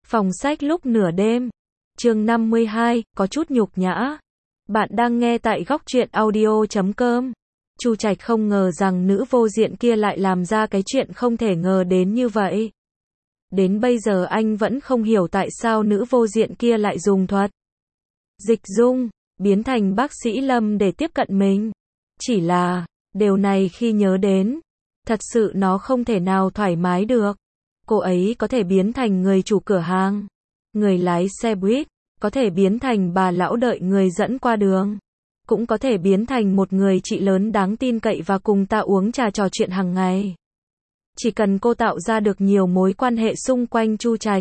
Phòng sách lúc nửa đêm. Chương 52, có chút nhục nhã. Bạn đang nghe tại góc truyện audio.com. Chu Trạch không ngờ rằng nữ vô diện kia lại làm ra cái chuyện không thể ngờ đến như vậy. Đến bây giờ anh vẫn không hiểu tại sao nữ vô diện kia lại dùng thuật dịch dung, biến thành bác sĩ Lâm để tiếp cận mình. Chỉ là, điều này khi nhớ đến, thật sự nó không thể nào thoải mái được. Cô ấy có thể biến thành người chủ cửa hàng, người lái xe buýt, có thể biến thành bà lão đợi người dẫn qua đường, cũng có thể biến thành một người chị lớn đáng tin cậy và cùng ta uống trà trò chuyện hàng ngày. Chỉ cần cô tạo ra được nhiều mối quan hệ xung quanh Chu Trạch,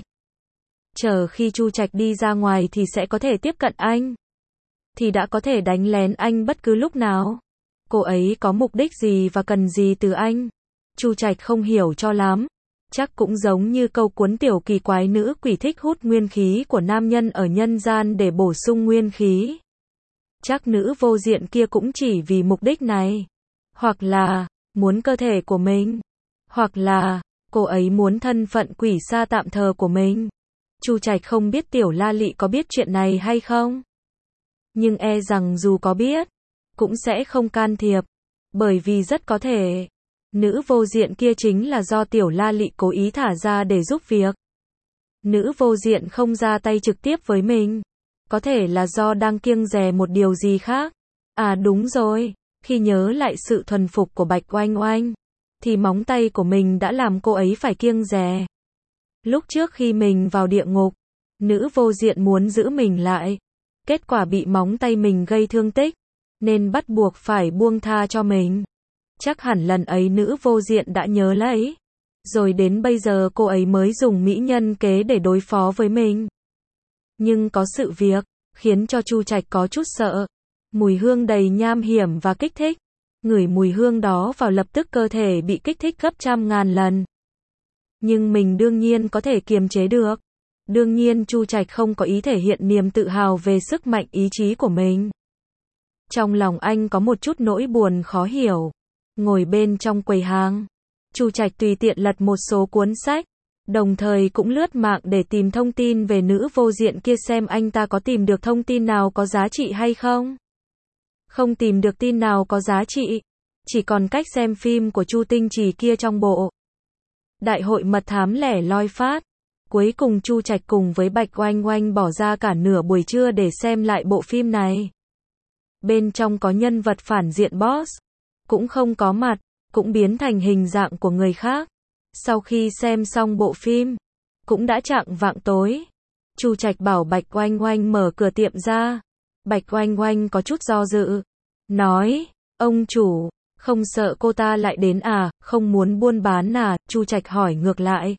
chờ khi Chu Trạch đi ra ngoài thì sẽ có thể tiếp cận anh, thì đã có thể đánh lén anh bất cứ lúc nào. Cô ấy có mục đích gì và cần gì từ anh? Chu Trạch không hiểu cho lắm. Chắc cũng giống như câu cuốn tiểu kỳ quái nữ quỷ thích hút nguyên khí của nam nhân ở nhân gian để bổ sung nguyên khí. Chắc nữ vô diện kia cũng chỉ vì mục đích này. Hoặc là, muốn cơ thể của mình. Hoặc là, cô ấy muốn thân phận quỷ sa tạm thờ của mình. Chu Trạch không biết tiểu La Lị có biết chuyện này hay không. Nhưng e rằng dù có biết, cũng sẽ không can thiệp. Bởi vì rất có thể, nữ vô diện kia chính là do tiểu La Lị cố ý thả ra để giúp việc. Nữ vô diện không ra tay trực tiếp với mình. Có thể là do đang kiêng dè một điều gì khác. À đúng rồi, khi nhớ lại sự thuần phục của Bạch Oanh Oanh, thì móng tay của mình đã làm cô ấy phải kiêng dè. Lúc trước khi mình vào địa ngục, nữ vô diện muốn giữ mình lại. Kết quả bị móng tay mình gây thương tích, nên bắt buộc phải buông tha cho mình. Chắc hẳn lần ấy nữ vô diện đã nhớ lấy. Rồi đến bây giờ cô ấy mới dùng mỹ nhân kế để đối phó với mình. Nhưng có sự việc, khiến cho Chu Trạch có chút sợ. Mùi hương đầy nham hiểm và kích thích. Ngửi mùi hương đó vào lập tức cơ thể bị kích thích gấp trăm ngàn lần. Nhưng mình đương nhiên có thể kiềm chế được. Đương nhiên Chu Trạch không có ý thể hiện niềm tự hào về sức mạnh ý chí của mình. Trong lòng anh có một chút nỗi buồn khó hiểu. Ngồi bên trong quầy hàng, Chu Trạch tùy tiện lật một số cuốn sách, đồng thời cũng lướt mạng để tìm thông tin về nữ vô diện kia xem anh ta có tìm được thông tin nào có giá trị hay không. Không tìm được tin nào có giá trị, chỉ còn cách xem phim của Chu Tinh Trì kia trong bộ Đại hội mật thám lẻ loi phát. Cuối cùng Chu Trạch cùng với Bạch Oanh Oanh bỏ ra cả nửa buổi trưa để xem lại bộ phim này. Bên trong có nhân vật phản diện boss, cũng không có mặt, cũng biến thành hình dạng của người khác. Sau khi xem xong bộ phim, cũng đã chạng vạng tối. Chu Trạch bảo Bạch Oanh Oanh mở cửa tiệm ra. Bạch Oanh Oanh có chút do dự, nói, ông chủ, không sợ cô ta lại đến à, không muốn buôn bán à? Chu Trạch hỏi ngược lại.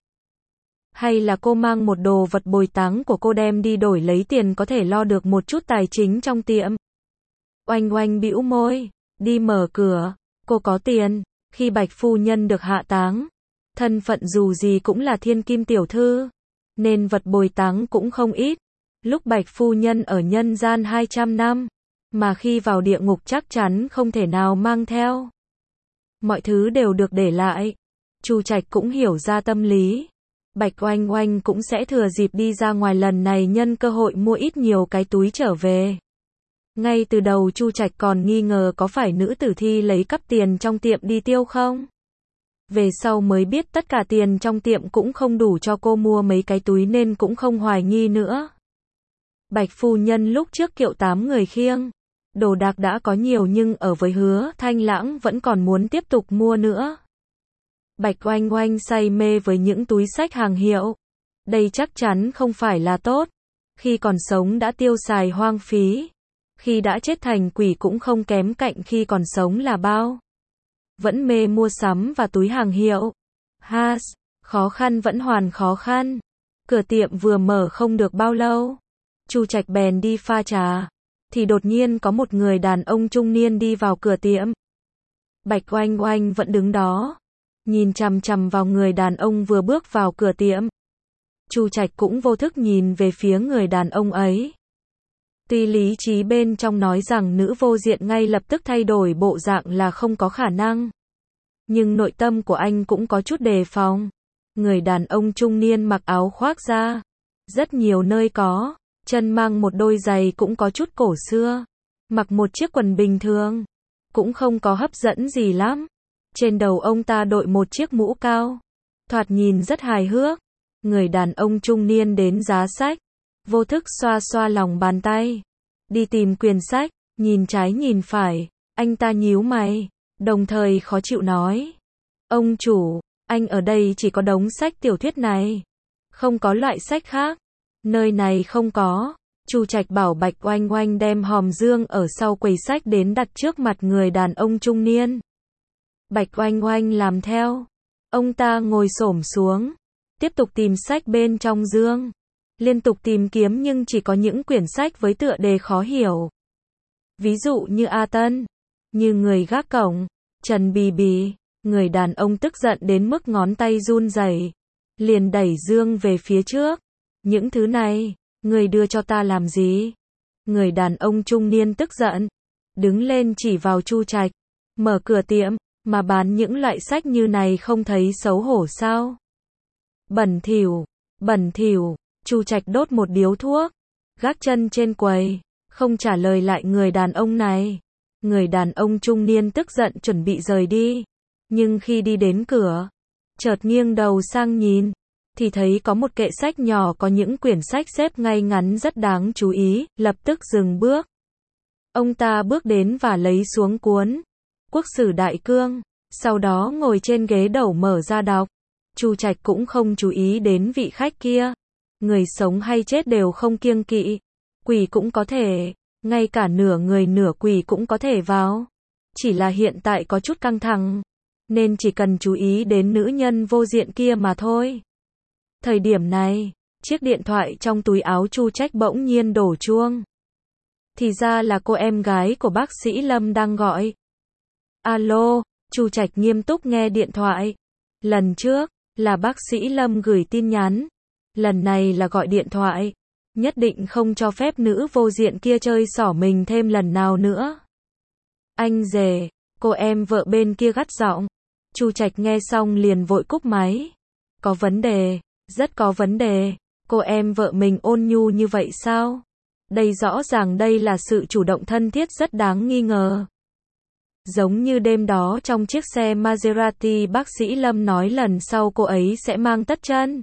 Hay là cô mang một đồ vật bồi táng của cô đem đi đổi lấy tiền có thể lo được một chút tài chính trong tiệm? Oanh Oanh bĩu môi, đi mở cửa, cô có tiền. Khi Bạch phu nhân được hạ táng, thân phận dù gì cũng là thiên kim tiểu thư, nên vật bồi táng cũng không ít. Lúc Bạch phu nhân ở nhân gian 200 năm, mà khi vào địa ngục chắc chắn không thể nào mang theo. Mọi thứ đều được để lại. Chu Trạch cũng hiểu ra tâm lý. Bạch Oanh Oanh cũng sẽ thừa dịp đi ra ngoài lần này nhân cơ hội mua ít nhiều cái túi trở về. Ngay từ đầu Chu Trạch còn nghi ngờ có phải nữ tử thi lấy cắp tiền trong tiệm đi tiêu không. Về sau mới biết tất cả tiền trong tiệm cũng không đủ cho cô mua mấy cái túi nên cũng không hoài nghi nữa. Bạch phu nhân lúc trước kiệu 8 người khiêng. Đồ đạc đã có nhiều nhưng ở với Hứa Thanh Lãng vẫn còn muốn tiếp tục mua nữa. Bạch Oanh Oanh say mê với những túi xách hàng hiệu. Đây chắc chắn không phải là tốt. Khi còn sống đã tiêu xài hoang phí. Khi đã chết thành quỷ cũng không kém cạnh khi còn sống là bao. Vẫn mê mua sắm và túi hàng hiệu. Has, khó khăn vẫn hoàn khó khăn. Cửa tiệm vừa mở không được bao lâu. Chu Trạch bèn đi pha trà. Thì đột nhiên có một người đàn ông trung niên đi vào cửa tiệm. Bạch Oanh Oanh vẫn đứng đó, nhìn chằm chằm vào người đàn ông vừa bước vào cửa tiệm. Chu Trạch cũng vô thức nhìn về phía người đàn ông ấy. Tuy lý trí bên trong nói rằng nữ vô diện ngay lập tức thay đổi bộ dạng là không có khả năng. Nhưng nội tâm của anh cũng có chút đề phòng. Người đàn ông trung niên mặc áo khoác da Rất nhiều nơi có, chân mang một đôi giày cũng có chút cổ xưa. Mặc một chiếc quần bình thường, cũng không có hấp dẫn gì lắm. Trên đầu ông ta đội một chiếc mũ cao, thoạt nhìn rất hài hước. Người đàn ông trung niên đến giá sách, vô thức xoa xoa lòng bàn tay, đi tìm quyển sách, nhìn trái nhìn phải, anh ta nhíu mày, đồng thời khó chịu nói. Ông chủ, anh ở đây chỉ có đống sách tiểu thuyết này, không có loại sách khác. Nơi này không có. Chu Trạch bảo Bạch Oanh Oanh đem hòm dương ở sau quầy sách đến đặt trước mặt người đàn ông trung niên. Bạch Oanh Oanh làm theo. Ông ta ngồi xổm xuống, tiếp tục tìm sách bên trong dương. Liên tục tìm kiếm nhưng chỉ có những quyển sách với tựa đề khó hiểu. Ví dụ như A Tân, như Người gác cổng, Trần Bì Bì. Người đàn ông tức giận đến mức ngón tay run rẩy, liền đẩy dương về phía trước. Những thứ này, người đưa cho ta làm gì? Người đàn ông trung niên tức giận, đứng lên chỉ vào Chu Trạch, mở cửa tiệm, mà bán những loại sách như này không thấy xấu hổ sao? Bẩn thỉu, bẩn thỉu. Chu Trạch đốt một điếu thuốc, gác chân trên quầy, không trả lời lại người đàn ông này. Người đàn ông trung niên tức giận chuẩn bị rời đi, nhưng khi đi đến cửa, chợt nghiêng đầu sang nhìn, thì thấy có một kệ sách nhỏ có những quyển sách xếp ngay ngắn rất đáng chú ý, lập tức dừng bước. Ông ta bước đến và lấy xuống cuốn Quốc sử Đại Cương, sau đó ngồi trên ghế đầu mở ra đọc. Chu Trạch cũng không chú ý đến vị khách kia. Người sống hay chết đều không kiêng kỵ, quỷ cũng có thể, ngay cả nửa người nửa quỷ cũng có thể vào. Chỉ là hiện tại có chút căng thẳng, nên chỉ cần chú ý đến nữ nhân vô diện kia mà thôi. Thời điểm này, chiếc điện thoại trong túi áo Chu Trạch bỗng nhiên đổ chuông. Thì ra là cô em gái của bác sĩ Lâm đang gọi. Alo, Chu Trạch nghiêm túc nghe điện thoại. Lần trước, là bác sĩ Lâm gửi tin nhắn. Lần này là gọi điện thoại. Nhất định không cho phép nữ vô diện kia chơi xỏ mình thêm lần nào nữa. Anh rể, cô em vợ bên kia gắt giọng. Chu Trạch nghe xong liền vội cúp máy. Có vấn đề, rất có vấn đề. Cô em vợ mình ôn nhu như vậy sao? Đây rõ ràng đây là sự chủ động thân thiết rất đáng nghi ngờ. Giống như đêm đó trong chiếc xe Maserati bác sĩ Lâm nói lần sau cô ấy sẽ mang tất chân.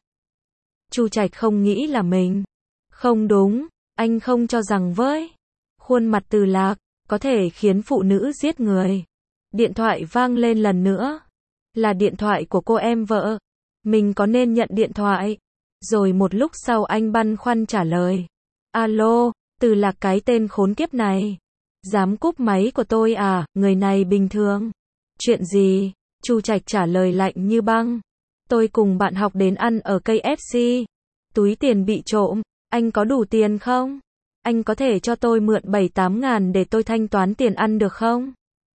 Chu Trạch không nghĩ là mình. Không đúng, anh không cho rằng với khuôn mặt Từ Lạc có thể khiến phụ nữ giết người. Điện thoại vang lên lần nữa. Là điện thoại của cô em vợ. Mình có nên nhận điện thoại? Rồi một lúc sau anh băn khoăn trả lời. Alo, Từ Lạc cái tên khốn kiếp này. Dám cúp máy của tôi à, người này bình thường. Chuyện gì? Chu Trạch trả lời lạnh như băng. Tôi cùng bạn học đến ăn ở KFC. Túi tiền bị trộm, anh có đủ tiền không? Anh có thể cho tôi mượn 7-8 ngàn để tôi thanh toán tiền ăn được không?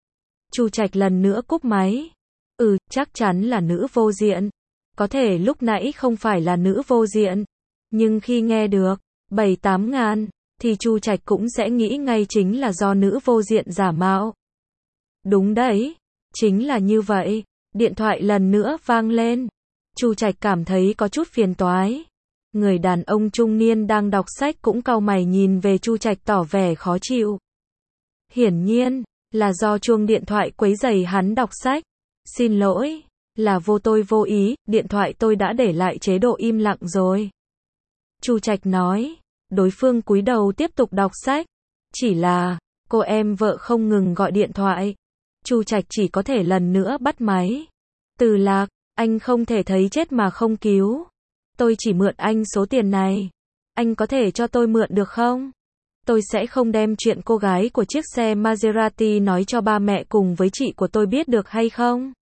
Chu Trạch lần nữa cúp máy. Chắc chắn là nữ vô diện. Có thể lúc nãy không phải là nữ vô diện. Nhưng khi nghe được 7-8 ngàn, thì Chu Trạch cũng sẽ nghĩ ngay chính là do nữ vô diện giả mạo. Đúng đấy, chính là như vậy. Điện thoại lần nữa vang lên. Chu Trạch cảm thấy có chút phiền toái. Người đàn ông trung niên đang đọc sách cũng cau mày nhìn về Chu Trạch tỏ vẻ khó chịu. Hiển nhiên, là do chuông điện thoại quấy rầy hắn đọc sách. Xin lỗi, là tôi vô ý, điện thoại tôi đã để lại chế độ im lặng rồi. Chu Trạch nói, đối phương cúi đầu tiếp tục đọc sách. Chỉ là, cô em vợ không ngừng gọi điện thoại. Chu Trạch chỉ có thể lần nữa bắt máy. Từ Lạc, anh không thể thấy chết mà không cứu. Tôi chỉ mượn anh số tiền này. Anh có thể cho tôi mượn được không? Tôi sẽ không đem chuyện cô gái của chiếc xe Maserati nói cho ba mẹ cùng với chị của tôi biết được hay không?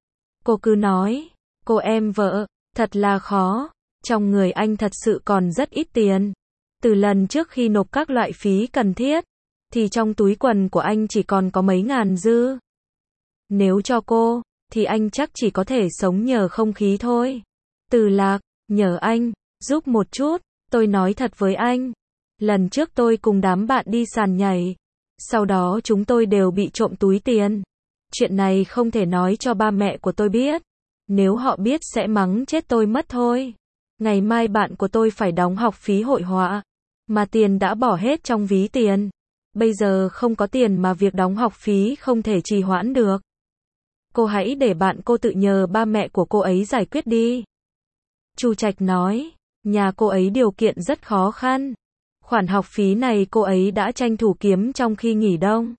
Cô cứ nói, cô em vợ, thật là khó. Trong người anh thật sự còn rất ít tiền. Từ lần trước khi nộp các loại phí cần thiết, thì trong túi quần của anh chỉ còn có mấy ngàn dư. Nếu cho cô, thì anh chắc chỉ có thể sống nhờ không khí thôi. Từ Lạc, nhờ anh, giúp một chút, tôi nói thật với anh. Lần trước tôi cùng đám bạn đi sàn nhảy. Sau đó chúng tôi đều bị trộm túi tiền. Chuyện này không thể nói cho ba mẹ của tôi biết. Nếu họ biết sẽ mắng chết tôi mất thôi. Ngày mai bạn của tôi phải đóng học phí hội họa, mà tiền đã bỏ hết trong ví tiền. Bây giờ không có tiền mà việc đóng học phí không thể trì hoãn được. Cô hãy để bạn cô tự nhờ ba mẹ của cô ấy giải quyết đi. Chu Trạch nói, nhà cô ấy điều kiện rất khó khăn. Khoản học phí này cô ấy đã tranh thủ kiếm trong khi nghỉ đông.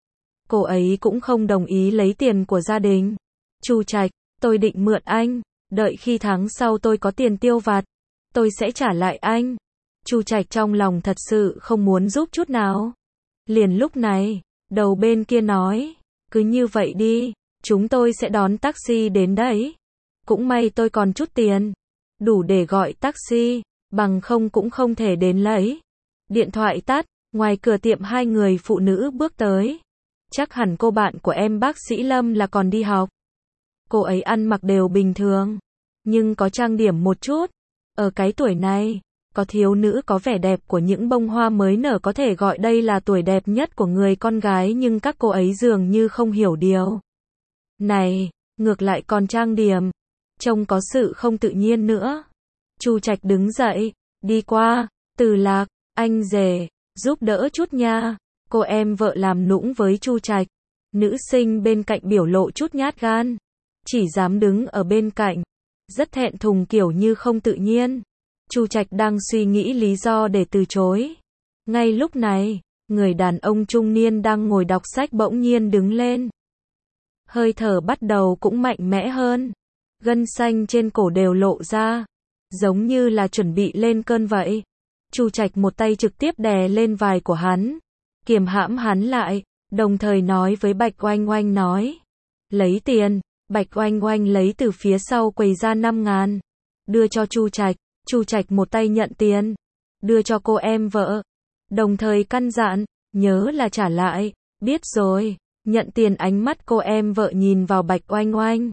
Cô ấy cũng không đồng ý lấy tiền của gia đình. Chu Trạch, tôi định mượn anh, đợi khi tháng sau tôi có tiền tiêu vặt, tôi sẽ trả lại anh. Chu Trạch trong lòng thật sự không muốn giúp chút nào. Liền lúc này, đầu bên kia nói, cứ như vậy đi, chúng tôi sẽ đón taxi đến đấy. Cũng may tôi còn chút tiền, đủ để gọi taxi, bằng không cũng không thể đến lấy. Điện thoại tắt, ngoài cửa tiệm hai người phụ nữ bước tới. Chắc hẳn cô bạn của em bác sĩ Lâm là còn đi học. Cô ấy ăn mặc đều bình thường, nhưng có trang điểm một chút. Ở cái tuổi này, có thiếu nữ có vẻ đẹp của những bông hoa mới nở có thể gọi đây là tuổi đẹp nhất của người con gái, nhưng các cô ấy dường như không hiểu điều này, ngược lại còn trang điểm, trông có sự không tự nhiên nữa. Chu Trạch đứng dậy, đi qua, Từ Lạc, anh rể, giúp đỡ chút nha. Cô em vợ làm nũng với Chu Trạch. Nữ sinh bên cạnh biểu lộ chút nhát gan, chỉ dám đứng ở bên cạnh, rất thẹn thùng kiểu như không tự nhiên. Chu Trạch đang suy nghĩ lý do để từ chối. Ngay lúc này, người đàn ông trung niên đang ngồi đọc sách bỗng nhiên đứng lên. Hơi thở bắt đầu cũng mạnh mẽ hơn. Gân xanh trên cổ đều lộ ra, giống như là chuẩn bị lên cơn vậy. Chu Trạch một tay trực tiếp đè lên vai của hắn, kiềm hãm hắn lại, đồng thời nói với Bạch Oanh Oanh nói. Lấy tiền. Bạch Oanh Oanh lấy từ phía sau quầy ra 5.000, đưa cho Chu Trạch. Chu Trạch một tay nhận tiền, đưa cho cô em vợ, đồng thời căn dặn, nhớ là trả lại. Biết rồi. Nhận tiền. Ánh mắt cô em vợ nhìn vào Bạch Oanh Oanh,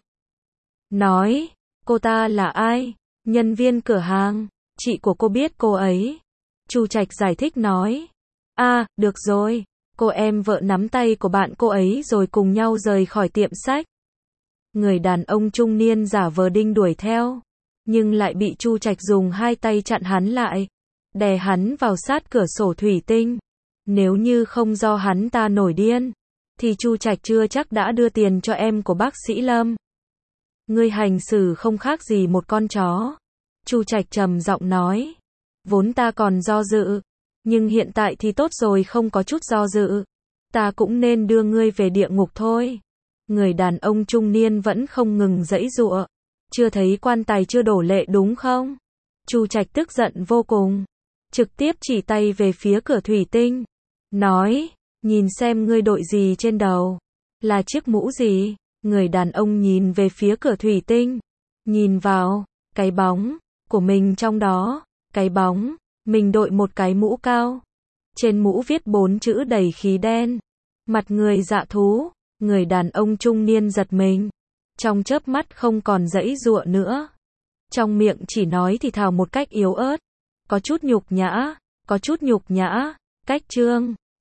nói, cô ta là ai? Nhân viên cửa hàng, chị của cô biết cô ấy. Chu Trạch giải thích nói, được rồi. Cô em vợ nắm tay của bạn cô ấy rồi cùng nhau rời khỏi tiệm sách. Người đàn ông trung niên giả vờ đinh đuổi theo, nhưng lại bị Chu Trạch dùng hai tay chặn hắn lại, đè hắn vào sát cửa sổ thủy tinh. Nếu như không do hắn ta nổi điên, thì Chu Trạch chưa chắc đã đưa tiền cho em của bác sĩ Lâm. Ngươi hành xử không khác gì một con chó. Chu Trạch trầm giọng nói. Vốn ta còn do dự, nhưng hiện tại thì tốt rồi, không có chút do dự. Ta cũng nên đưa ngươi về địa ngục thôi. Người đàn ông trung niên vẫn không ngừng giãy giụa. Chưa thấy quan tài chưa đổ lệ đúng không? Chu Trạch tức giận vô cùng, trực tiếp chỉ tay về phía cửa thủy tinh, nói, nhìn xem ngươi đội gì trên đầu, là chiếc mũ gì? Người đàn ông nhìn về phía cửa thủy tinh, nhìn vào cái bóng của mình trong đó, cái bóng mình đội một cái mũ cao, trên mũ viết 4 chữ đầy khí đen, mặt người dạ thú. Người đàn ông trung niên giật mình, trong chớp mắt không còn giãy giụa nữa, trong miệng chỉ nói thì thào một cách yếu ớt, có chút nhục nhã, cách chương